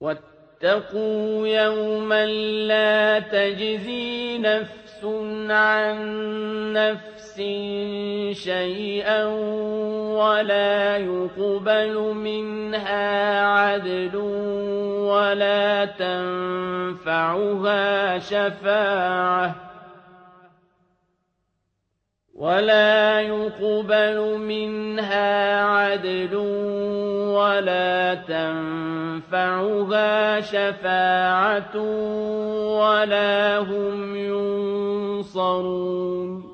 واتقوا يوما لا تجزي نفس عن نفس شيئا ولا يقبل منها عدل ولا تنفعها شفاعة ولا هم ينصرون